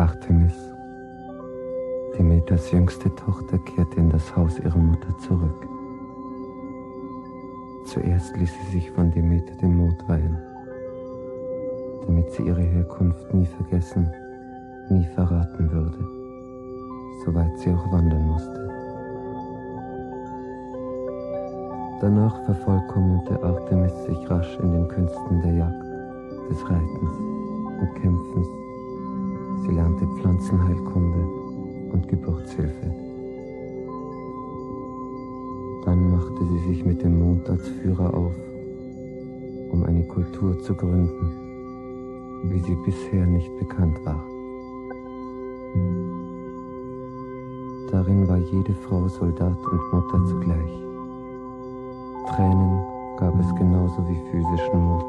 Artemis, Demeters jüngste Tochter, kehrte in das Haus ihrer Mutter zurück. Zuerst ließ sie sich von Demeter den Mond weihen, damit sie ihre Herkunft nie vergessen, nie verraten würde, soweit sie auch wandern musste. Danach vervollkommnete Artemis sich rasch in den Künsten der Jagd, des Reitens und Kämpfens. Sie lernte Pflanzenheilkunde und Geburtshilfe. Dann machte sie sich mit dem Mond als Führer auf, um eine Kultur zu gründen, wie sie bisher nicht bekannt war. Darin war jede Frau Soldat und Mutter zugleich. Tränen gab es genauso wie physischen Mut.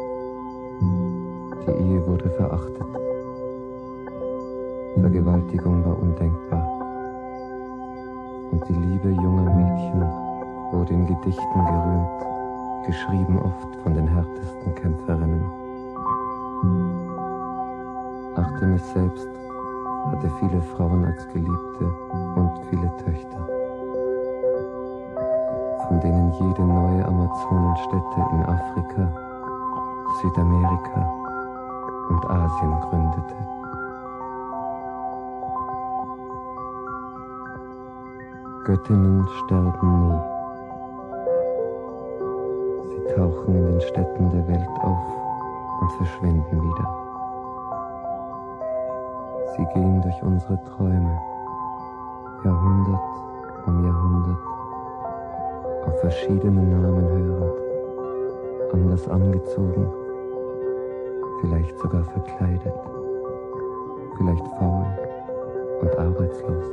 Die Ehe wurde verachtet. Vergewaltigung war undenkbar. Und die Liebe junger Mädchen wurde in Gedichten gerühmt, geschrieben oft von den härtesten Kämpferinnen. Artemis selbst hatte viele Frauen als Geliebte und viele Töchter, von denen jede neue Amazonenstätte in Afrika, Südamerika und Asien gründete. Göttinnen sterben nie. Sie tauchen in den Städten der Welt auf und verschwinden wieder. Sie gehen durch unsere Träume, Jahrhundert um Jahrhundert, auf verschiedene Namen hörend, anders angezogen, vielleicht sogar verkleidet, vielleicht faul und arbeitslos.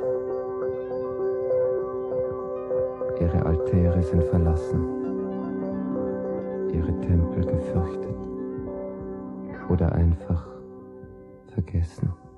Ihre Altäre sind verlassen, ihre Tempel gefürchtet oder einfach vergessen.